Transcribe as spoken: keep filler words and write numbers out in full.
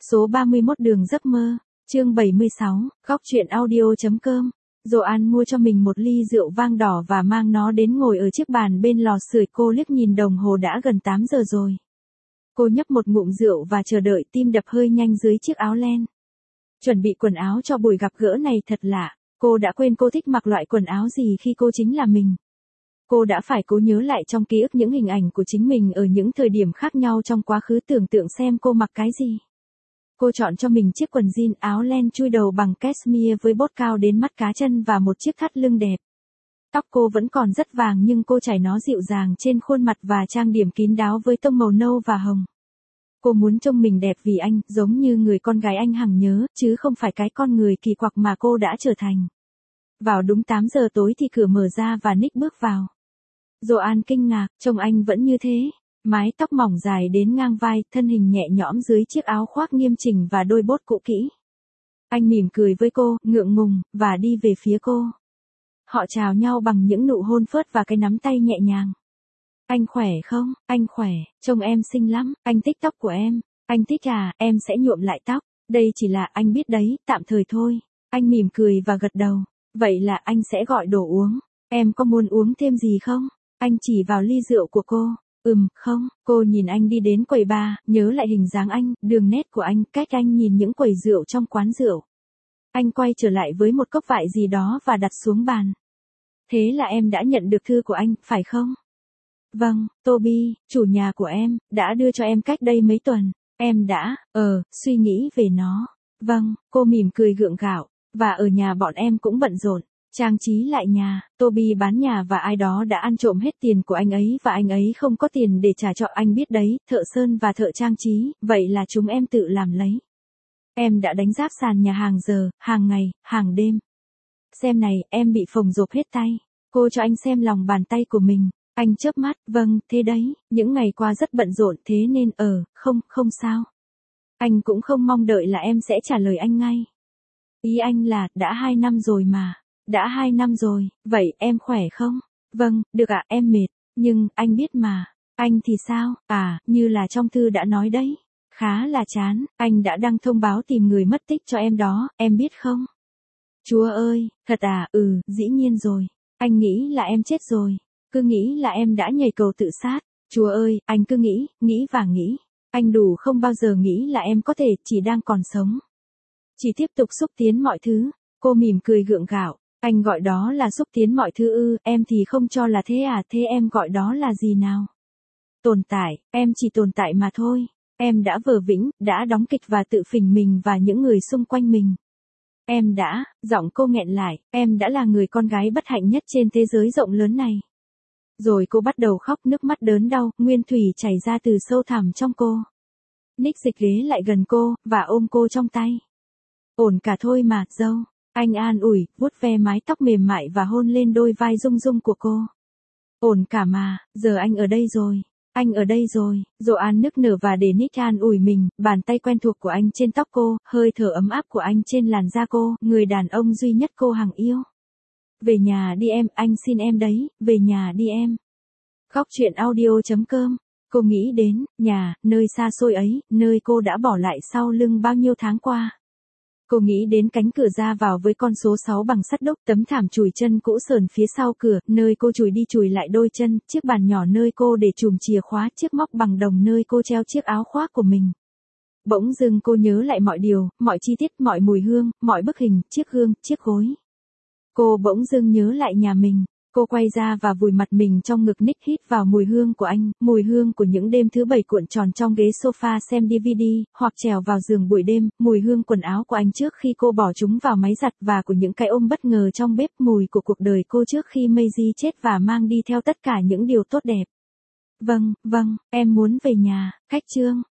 Số ba mươi mốt đường giấc mơ, chương bảy mươi sáu, góc truyện audio.com. Joan mua cho mình một ly rượu vang đỏ và mang nó đến ngồi ở chiếc bàn bên lò sưởi. Cô liếc nhìn đồng hồ đã gần tám giờ rồi. Cô nhấp một ngụm rượu và chờ đợi, tim đập hơi nhanh dưới chiếc áo len. Chuẩn bị quần áo cho buổi gặp gỡ này thật lạ, cô đã quên cô thích mặc loại quần áo gì khi cô chính là mình. Cô đã phải cố nhớ lại trong ký ức những hình ảnh của chính mình ở những thời điểm khác nhau trong quá khứ, tưởng tượng xem cô mặc cái gì. Cô chọn cho mình chiếc quần jean áo len chui đầu bằng cashmere với bốt cao đến mắt cá chân và một chiếc thắt lưng đẹp. Tóc cô vẫn còn rất vàng nhưng cô chải nó dịu dàng trên khuôn mặt và trang điểm kín đáo với tông màu nâu và hồng. Cô muốn trông mình đẹp vì anh, giống như người con gái anh hằng nhớ, chứ không phải cái con người kỳ quặc mà cô đã trở thành. Vào đúng tám giờ tối thì cửa mở ra và Nick bước vào. Joan kinh ngạc, trông anh vẫn như thế. Mái tóc mỏng dài đến ngang vai, thân hình nhẹ nhõm dưới chiếc áo khoác nghiêm chỉnh và đôi bốt cũ kỹ. Anh mỉm cười với cô, ngượng ngùng, và đi về phía cô. Họ chào nhau bằng những nụ hôn phớt và cái nắm tay nhẹ nhàng. Anh khỏe không? Anh khỏe, trông em xinh lắm, anh thích tóc của em. Anh thích à, em sẽ nhuộm lại tóc. Đây chỉ là, anh biết đấy, tạm thời thôi. Anh mỉm cười và gật đầu. Vậy là anh sẽ gọi đồ uống. Em có muốn uống thêm gì không? Anh chỉ vào ly rượu của cô. Ừm, không, cô nhìn anh đi đến quầy bar, nhớ lại hình dáng anh, đường nét của anh, cách anh nhìn những quầy rượu trong quán rượu. Anh quay trở lại với một cốc vại gì đó và đặt xuống bàn. Thế là em đã nhận được thư của anh, phải không? Vâng, Toby, chủ nhà của em, đã đưa cho em cách đây mấy tuần. Em đã, ờ, suy nghĩ về nó. Vâng, cô mỉm cười gượng gạo, và ở nhà bọn em cũng bận rộn. Trang trí lại nhà, Toby bán nhà và ai đó đã ăn trộm hết tiền của anh ấy và anh ấy không có tiền để trả cho anh biết đấy, thợ sơn và thợ trang trí, vậy là chúng em tự làm lấy. Em đã đánh ráp sàn nhà hàng giờ, hàng ngày, hàng đêm. Xem này, em bị phồng rộp hết tay. Cô cho anh xem lòng bàn tay của mình. Anh chớp mắt, vâng, thế đấy, những ngày qua rất bận rộn thế nên ờ, không, không sao. Anh cũng không mong đợi là em sẽ trả lời anh ngay. Ý anh là, đã hai năm rồi mà. Đã hai năm rồi, vậy em khỏe không? Vâng, được ạ, em mệt, nhưng, anh biết mà. Anh thì sao? À, như là trong thư đã nói đấy. Khá là chán, anh đã đăng thông báo tìm người mất tích cho em đó, em biết không? Chúa ơi, thật à, ừ, dĩ nhiên rồi. Anh nghĩ là em chết rồi. Cứ nghĩ là em đã nhảy cầu tự sát. Chúa ơi, anh cứ nghĩ, nghĩ và nghĩ. Anh đủ không bao giờ nghĩ là em có thể chỉ đang còn sống. Chỉ tiếp tục xúc tiến mọi thứ. Cô mỉm cười gượng gạo. Anh gọi đó là xúc tiến mọi thứ ư, em thì không cho là thế à, thế em gọi đó là gì nào? Tồn tại, em chỉ tồn tại mà thôi. Em đã vờ vĩnh, đã đóng kịch và tự phỉnh mình và những người xung quanh mình. Em đã, giọng cô nghẹn lại, em đã là người con gái bất hạnh nhất trên thế giới rộng lớn này. Rồi cô bắt đầu khóc, nước mắt đớn đau, nguyên thủy chảy ra từ sâu thẳm trong cô. Nick dịch ghế lại gần cô, và ôm cô trong tay. Ổn cả thôi mà, dâu. Anh an ủi, vuốt ve mái tóc mềm mại và hôn lên đôi vai rung rung của cô. Ổn cả mà, giờ anh ở đây rồi. Anh ở đây rồi. Joan nức nở và để Nick an ủi mình, bàn tay quen thuộc của anh trên tóc cô, hơi thở ấm áp của anh trên làn da cô, người đàn ông duy nhất cô hằng yêu. Về nhà đi em, anh xin em đấy, về nhà đi em. Góc truyện audio.com. Cô nghĩ đến, nhà, nơi xa xôi ấy, nơi cô đã bỏ lại sau lưng bao nhiêu tháng qua. Cô nghĩ đến cánh cửa ra vào với con số sáu bằng sắt đúc, tấm thảm chùi chân cũ sờn phía sau cửa, nơi cô chùi đi chùi lại đôi chân, chiếc bàn nhỏ nơi cô để chùm chìa khóa, chiếc móc bằng đồng nơi cô treo chiếc áo khoác của mình. Bỗng dưng cô nhớ lại mọi điều, mọi chi tiết, mọi mùi hương, mọi bức hình, chiếc gương, chiếc gối. Cô bỗng dưng nhớ lại nhà mình. Cô quay ra và vùi mặt mình trong ngực Nick, hít vào mùi hương của anh, mùi hương của những đêm thứ bảy cuộn tròn trong ghế sofa xem đê vê đê, hoặc trèo vào giường buổi đêm, mùi hương quần áo của anh trước khi cô bỏ chúng vào máy giặt và của những cái ôm bất ngờ trong bếp, mùi của cuộc đời cô trước khi Maisie chết và mang đi theo tất cả những điều tốt đẹp. Vâng, vâng, em muốn về nhà, cách chương.